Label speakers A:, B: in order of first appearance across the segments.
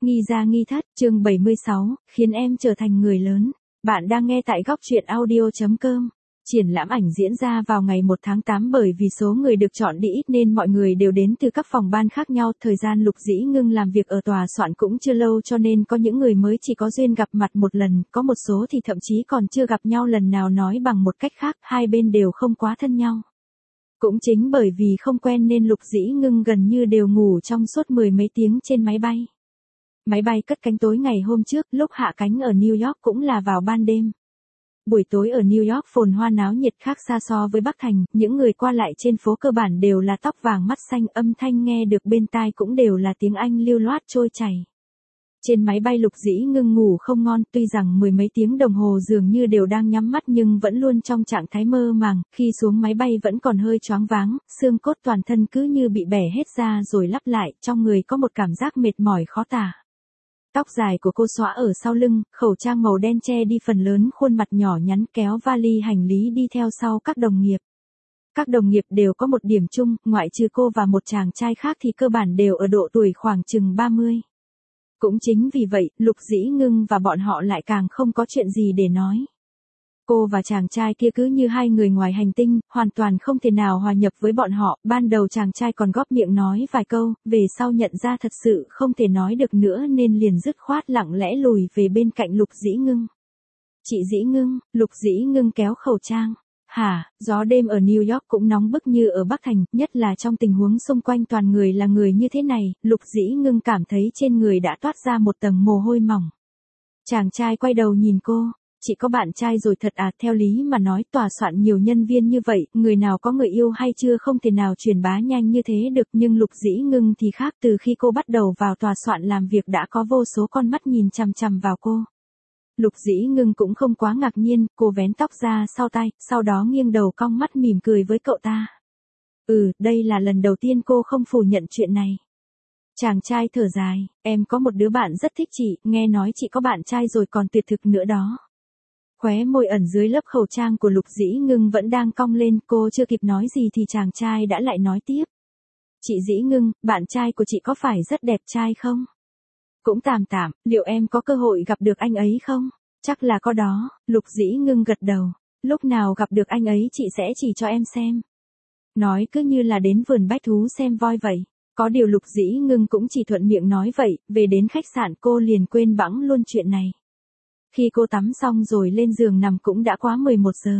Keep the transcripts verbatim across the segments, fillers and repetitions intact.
A: Nghi gia nghi thất, chương bảy mươi sáu, khiến em trở thành người lớn. Bạn đang nghe tại góc truyện audio chấm com. Triển lãm ảnh diễn ra vào ngày một tháng tám bởi vì số người được chọn đi ít nên mọi người đều đến từ các phòng ban khác nhau. Thời gian Lục Dĩ Ngưng làm việc ở tòa soạn cũng chưa lâu cho nên có những người mới chỉ có duyên gặp mặt một lần, có một số thì thậm chí còn chưa gặp nhau lần nào. Nói bằng một cách khác, hai bên đều không quá thân nhau. Cũng chính bởi vì không quen nên Lục Dĩ Ngưng gần như đều ngủ trong suốt mười mấy tiếng trên máy bay. Máy bay cất cánh tối ngày hôm trước, lúc hạ cánh ở New York cũng là vào ban đêm. Buổi tối ở New York phồn hoa náo nhiệt khác xa so với Bắc Thành, những người qua lại trên phố cơ bản đều là tóc vàng mắt xanh, âm thanh nghe được bên tai cũng đều là tiếng Anh lưu loát trôi chảy. Trên máy bay Lục Dĩ Ngưng ngủ không ngon, tuy rằng mười mấy tiếng đồng hồ dường như đều đang nhắm mắt nhưng vẫn luôn trong trạng thái mơ màng, khi xuống máy bay vẫn còn hơi choáng váng, xương cốt toàn thân cứ như bị bẻ hết ra rồi lắp lại, trong người có một cảm giác mệt mỏi khó tả. Tóc dài của cô xõa ở sau lưng, khẩu trang màu đen che đi phần lớn khuôn mặt nhỏ nhắn, kéo vali hành lý đi theo sau các đồng nghiệp. Các đồng nghiệp đều có một điểm chung, ngoại trừ cô và một chàng trai khác thì cơ bản đều ở độ tuổi khoảng chừng ba mươi. Cũng chính vì vậy, Lục Dĩ Ngưng và bọn họ lại càng không có chuyện gì để nói. Cô và chàng trai kia cứ như hai người ngoài hành tinh, hoàn toàn không thể nào hòa nhập với bọn họ. Ban đầu chàng trai còn góp miệng nói vài câu, về sau nhận ra thật sự không thể nói được nữa nên liền dứt khoát lặng lẽ lùi về bên cạnh Lục Dĩ Ngưng. Chị Dĩ Ngưng, Lục Dĩ Ngưng kéo khẩu trang. Hả, gió đêm ở New York cũng nóng bức như ở Bắc Thành, nhất là trong tình huống xung quanh toàn người là người như thế này, Lục Dĩ Ngưng cảm thấy trên người đã toát ra một tầng mồ hôi mỏng. Chàng trai quay đầu nhìn cô. Chị có bạn trai rồi thật à? Theo lý mà nói tòa soạn nhiều nhân viên như vậy, người nào có người yêu hay chưa không thể nào truyền bá nhanh như thế được, nhưng Lục Dĩ Ngưng thì khác, từ khi cô bắt đầu vào tòa soạn làm việc đã có vô số con mắt nhìn chằm chằm vào cô. Lục Dĩ Ngưng cũng không quá ngạc nhiên, cô vén tóc ra sau tai, sau đó nghiêng đầu cong mắt mỉm cười với cậu ta. Ừ, đây là lần đầu tiên cô không phủ nhận chuyện này. Chàng trai thở dài, em có một đứa bạn rất thích chị, nghe nói chị có bạn trai rồi còn tuyệt thực nữa đó. Khóe môi ẩn dưới lớp khẩu trang của Lục Dĩ Ngưng vẫn đang cong lên, cô chưa kịp nói gì thì chàng trai đã lại nói tiếp. Chị Dĩ Ngưng, bạn trai của chị có phải rất đẹp trai không? Cũng tạm tạm, liệu em có cơ hội gặp được anh ấy không? Chắc là có đó, Lục Dĩ Ngưng gật đầu. Lúc nào gặp được anh ấy chị sẽ chỉ cho em xem. Nói cứ như là đến vườn bách thú xem voi vậy. Có điều Lục Dĩ Ngưng cũng chỉ thuận miệng nói vậy, về đến khách sạn cô liền quên bẵng luôn chuyện này. Khi cô tắm xong rồi lên giường nằm cũng đã quá mười một giờ.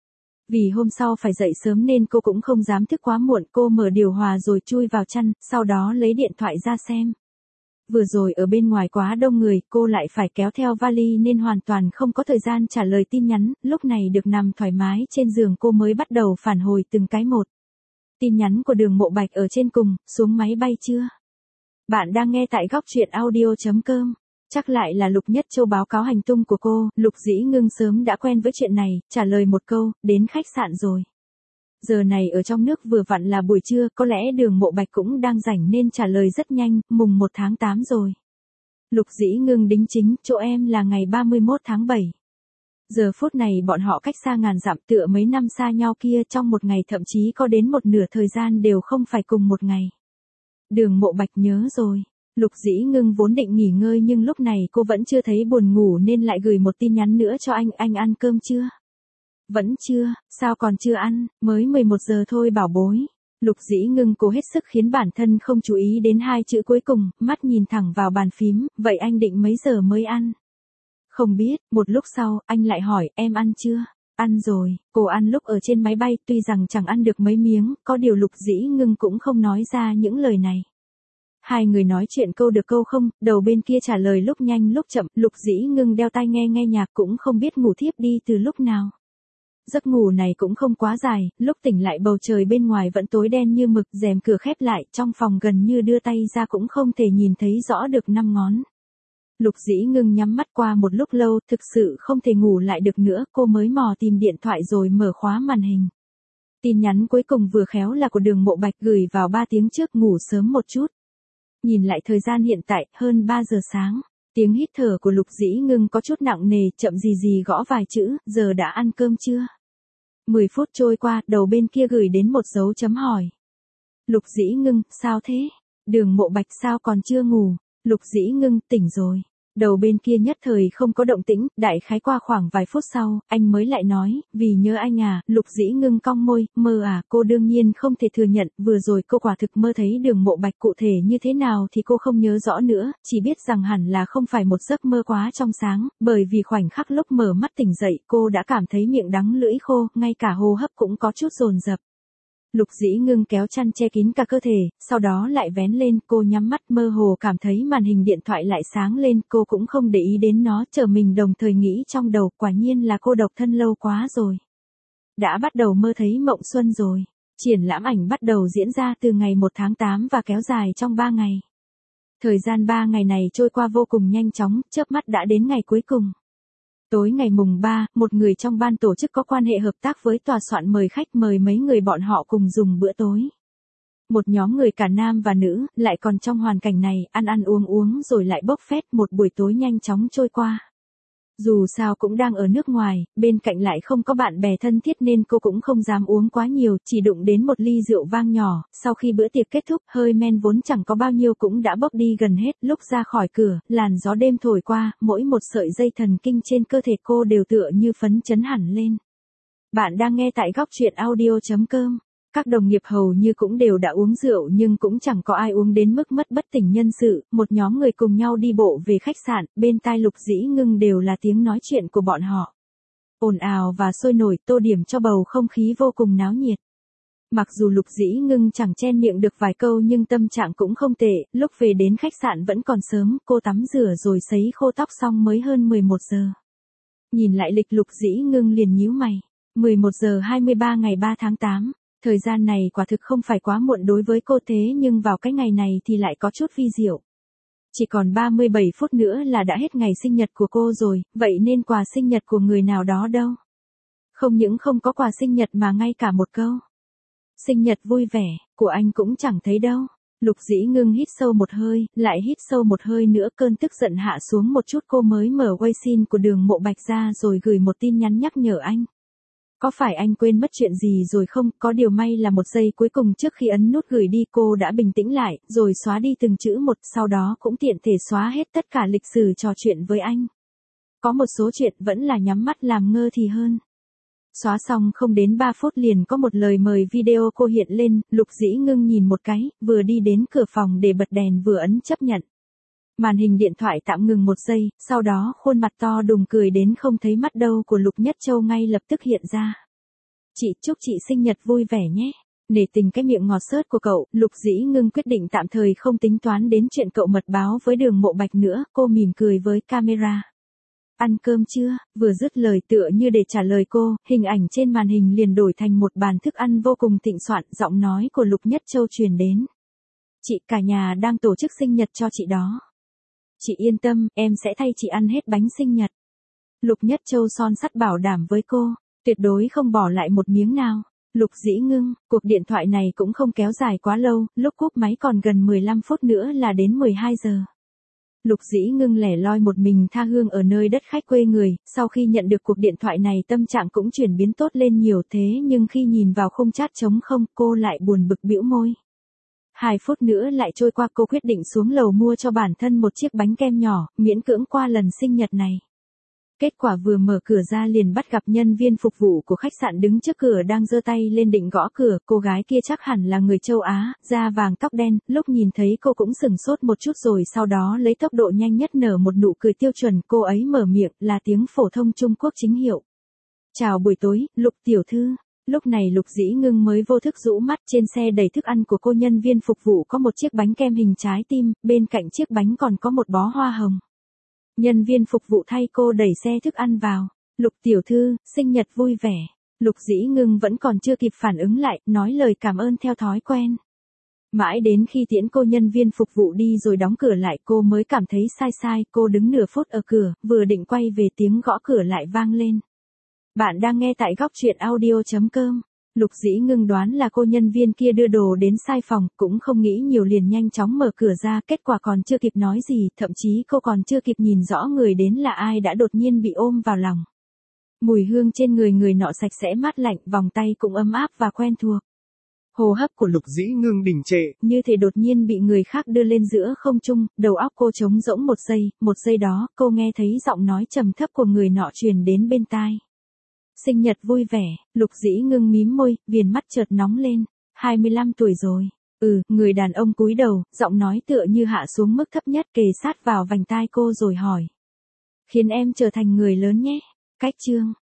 A: Vì hôm sau phải dậy sớm nên cô cũng không dám thức quá muộn, cô mở điều hòa rồi chui vào chăn, sau đó lấy điện thoại ra xem. Vừa rồi ở bên ngoài quá đông người, cô lại phải kéo theo vali nên hoàn toàn không có thời gian trả lời tin nhắn, lúc này được nằm thoải mái trên giường cô mới bắt đầu phản hồi từng cái một. Tin nhắn của Đường Mộ Bạch ở trên cùng, xuống máy bay chưa? Bạn đang nghe tại góc truyện audio chấm com. Chắc lại là Lục Nhất Châu báo cáo hành tung của cô, Lục Dĩ Ngưng sớm đã quen với chuyện này, trả lời một câu, đến khách sạn rồi. Giờ này ở trong nước vừa vặn là buổi trưa, có lẽ Đường Mộ Bạch cũng đang rảnh nên trả lời rất nhanh, mùng một tháng tám rồi. Lục Dĩ Ngưng đính chính, chỗ em là ngày ba mươi mốt tháng bảy. Giờ phút này bọn họ cách xa ngàn dặm, tựa mấy năm xa nhau kia, trong một ngày thậm chí có đến một nửa thời gian đều không phải cùng một ngày. Đường Mộ Bạch nhớ rồi. Lục Dĩ Ngưng vốn định nghỉ ngơi nhưng lúc này cô vẫn chưa thấy buồn ngủ nên lại gửi một tin nhắn nữa cho anh, anh ăn cơm chưa? Vẫn chưa, sao còn chưa ăn, mới mười một giờ thôi bảo bối. Lục Dĩ Ngưng cố hết sức khiến bản thân không chú ý đến hai chữ cuối cùng, mắt nhìn thẳng vào bàn phím, vậy anh định mấy giờ mới ăn? Không biết, một lúc sau, anh lại hỏi, em ăn chưa? Ăn rồi, cô ăn lúc ở trên máy bay, tuy rằng chẳng ăn được mấy miếng, có điều Lục Dĩ Ngưng cũng không nói ra những lời này. Hai người nói chuyện câu được câu không, đầu bên kia trả lời lúc nhanh lúc chậm, Lục Dĩ Ngưng đeo tai nghe nghe nhạc cũng không biết ngủ thiếp đi từ lúc nào. Giấc ngủ này cũng không quá dài, lúc tỉnh lại bầu trời bên ngoài vẫn tối đen như mực, rèm cửa khép lại, trong phòng gần như đưa tay ra cũng không thể nhìn thấy rõ được năm ngón. Lục Dĩ Ngưng nhắm mắt qua một lúc lâu, thực sự không thể ngủ lại được nữa, cô mới mò tìm điện thoại rồi mở khóa màn hình. Tin nhắn cuối cùng vừa khéo là của Đường Mộ Bạch gửi vào ba tiếng trước, ngủ sớm một chút. Nhìn lại thời gian hiện tại, hơn ba giờ sáng. Tiếng hít thở của Lục Dĩ Ngưng có chút nặng nề, chậm gì gì gõ vài chữ, giờ đã ăn cơm chưa? mười phút trôi qua, đầu bên kia gửi đến một dấu chấm hỏi. Lục Dĩ Ngưng, sao thế? Đường Mộ Bạch sao còn chưa ngủ? Lục Dĩ Ngưng tỉnh rồi. Đầu bên kia nhất thời không có động tĩnh, đại khái qua khoảng vài phút sau, anh mới lại nói, vì nhớ anh à. Lục Dĩ Ngưng cong môi, mơ à. Cô đương nhiên không thể thừa nhận, vừa rồi cô quả thực mơ thấy Đường Mộ Bạch, cụ thể như thế nào thì cô không nhớ rõ nữa, chỉ biết rằng hẳn là không phải một giấc mơ quá trong sáng, bởi vì khoảnh khắc lúc mở mắt tỉnh dậy cô đã cảm thấy miệng đắng lưỡi khô, ngay cả hô hấp cũng có chút dồn dập. Lục Dĩ Ngưng kéo chăn che kín cả cơ thể, sau đó lại vén lên, cô nhắm mắt mơ hồ cảm thấy màn hình điện thoại lại sáng lên, cô cũng không để ý đến nó, chờ mình đồng thời nghĩ trong đầu, quả nhiên là cô độc thân lâu quá rồi. Đã bắt đầu mơ thấy mộng xuân rồi. Triển lãm ảnh bắt đầu diễn ra từ ngày một tháng tám và kéo dài trong ba ngày. Thời gian ba ngày này trôi qua vô cùng nhanh chóng, chớp mắt đã đến ngày cuối cùng. Tối ngày mùng ba, một người trong ban tổ chức có quan hệ hợp tác với tòa soạn mời khách mời mấy người bọn họ cùng dùng bữa tối. Một nhóm người cả nam và nữ, lại còn trong hoàn cảnh này, ăn ăn uống uống rồi lại bốc phét, một buổi tối nhanh chóng trôi qua. Dù sao cũng đang ở nước ngoài, bên cạnh lại không có bạn bè thân thiết nên cô cũng không dám uống quá nhiều, chỉ đụng đến một ly rượu vang nhỏ, sau khi bữa tiệc kết thúc, hơi men vốn chẳng có bao nhiêu cũng đã bốc đi gần hết, lúc ra khỏi cửa, làn gió đêm thổi qua, mỗi một sợi dây thần kinh trên cơ thể cô đều tựa như phấn chấn hẳn lên. Bạn đang nghe tại góc truyện audio chấm com. Các đồng nghiệp hầu như cũng đều đã uống rượu nhưng cũng chẳng có ai uống đến mức mất bất tỉnh nhân sự, một nhóm người cùng nhau đi bộ về khách sạn, bên tai Lục Dĩ Ngưng đều là tiếng nói chuyện của bọn họ. Ồn ào và sôi nổi, tô điểm cho bầu không khí vô cùng náo nhiệt. Mặc dù Lục Dĩ Ngưng chẳng chen miệng được vài câu nhưng tâm trạng cũng không tệ, lúc về đến khách sạn vẫn còn sớm, cô tắm rửa rồi sấy khô tóc xong mới hơn mười một giờ. Nhìn lại lịch Lục Dĩ Ngưng liền nhíu mày, mười một giờ hai mươi ba ngày ba tháng tám. Thời gian này quả thực không phải quá muộn đối với cô thế nhưng vào cái ngày này thì lại có chút vi diệu. Chỉ còn ba mươi bảy phút nữa là đã hết ngày sinh nhật của cô rồi, vậy nên quà sinh nhật của người nào đó đâu. Không những không có quà sinh nhật mà ngay cả một câu sinh nhật vui vẻ của anh cũng chẳng thấy đâu. Lục Dĩ Ngưng hít sâu một hơi, lại hít sâu một hơi nữa, cơn tức giận hạ xuống một chút, cô mới mở Weixin của Đường Mộ Bạch ra rồi gửi một tin nhắn nhắc nhở anh. Có phải anh quên mất chuyện gì rồi không? Có điều may là một giây cuối cùng trước khi ấn nút gửi đi cô đã bình tĩnh lại, rồi xóa đi từng chữ một, sau đó cũng tiện thể xóa hết tất cả lịch sử trò chuyện với anh. Có một số chuyện vẫn là nhắm mắt làm ngơ thì hơn. Xóa xong không đến ba phút liền có một lời mời video cô hiện lên, Lục Dĩ Ngưng nhìn một cái, vừa đi đến cửa phòng để bật đèn vừa ấn chấp nhận. Màn hình điện thoại tạm ngừng một giây, sau đó khuôn mặt to đùng cười đến không thấy mắt đâu của Lục Nhất Châu ngay lập tức hiện ra. Chị, chúc chị sinh nhật vui vẻ nhé. Nể tình cái miệng ngọt xớt của cậu, Lục Dĩ Ngưng quyết định tạm thời không tính toán đến chuyện cậu mật báo với Đường Mộ Bạch nữa, cô mỉm cười với camera. Ăn cơm chưa? Vừa dứt lời tựa như để trả lời cô, hình ảnh trên màn hình liền đổi thành một bàn thức ăn vô cùng thịnh soạn, giọng nói của Lục Nhất Châu truyền đến. Chị, cả nhà đang tổ chức sinh nhật cho chị đó. Chị yên tâm, em sẽ thay chị ăn hết bánh sinh nhật. Lục Nhất Châu son sắt bảo đảm với cô, tuyệt đối không bỏ lại một miếng nào. Lục Dĩ Ngưng, cuộc điện thoại này cũng không kéo dài quá lâu, lúc cúp máy còn gần mười lăm phút nữa là đến mười hai giờ. Lục Dĩ Ngưng lẻ loi một mình tha hương ở nơi đất khách quê người, sau khi nhận được cuộc điện thoại này tâm trạng cũng chuyển biến tốt lên nhiều, thế nhưng khi nhìn vào khung chat trống không, cô lại buồn bực bĩu môi. Hai phút nữa lại trôi qua, cô quyết định xuống lầu mua cho bản thân một chiếc bánh kem nhỏ, miễn cưỡng qua lần sinh nhật này. Kết quả vừa mở cửa ra liền bắt gặp nhân viên phục vụ của khách sạn đứng trước cửa đang giơ tay lên định gõ cửa, cô gái kia chắc hẳn là người châu Á, da vàng tóc đen, lúc nhìn thấy cô cũng sừng sốt một chút rồi sau đó lấy tốc độ nhanh nhất nở một nụ cười tiêu chuẩn, cô ấy mở miệng là tiếng phổ thông Trung Quốc chính hiệu. Chào buổi tối, Lục tiểu thư. Lúc này Lục Dĩ Ngưng mới vô thức rũ mắt, trên xe đầy thức ăn của cô nhân viên phục vụ có một chiếc bánh kem hình trái tim, bên cạnh chiếc bánh còn có một bó hoa hồng. Nhân viên phục vụ thay cô đẩy xe thức ăn vào. Lục tiểu thư, sinh nhật vui vẻ. Lục Dĩ Ngưng vẫn còn chưa kịp phản ứng lại, nói lời cảm ơn theo thói quen. Mãi đến khi tiễn cô nhân viên phục vụ đi rồi đóng cửa lại cô mới cảm thấy sai sai, cô đứng nửa phút ở cửa, vừa định quay về tiếng gõ cửa lại vang lên. Bạn đang nghe tại góc truyện audio chấm com. Lục Dĩ Ngưng đoán là cô nhân viên kia đưa đồ đến sai phòng, cũng không nghĩ nhiều liền nhanh chóng mở cửa ra, kết quả còn chưa kịp nói gì, thậm chí cô còn chưa kịp nhìn rõ người đến là ai đã đột nhiên bị ôm vào lòng. Mùi hương trên người người nọ sạch sẽ mát lạnh, vòng tay cũng ấm áp và quen thuộc. Hô hấp
B: của Lục Dĩ Ngưng đình trệ.
A: Như thể đột nhiên bị người khác đưa lên giữa không trung, đầu óc cô trống rỗng một giây, một giây đó, cô nghe thấy giọng nói trầm thấp của người nọ truyền đến bên tai. Sinh nhật vui vẻ, Lục Dĩ Ngưng mím môi, viền mắt chợt nóng lên. hai mươi lăm tuổi rồi. Ừ, người đàn ông cúi đầu, giọng nói tựa như hạ xuống mức thấp nhất kề sát vào vành tai cô rồi hỏi. Khiến em trở thành người lớn nhé. Cách chương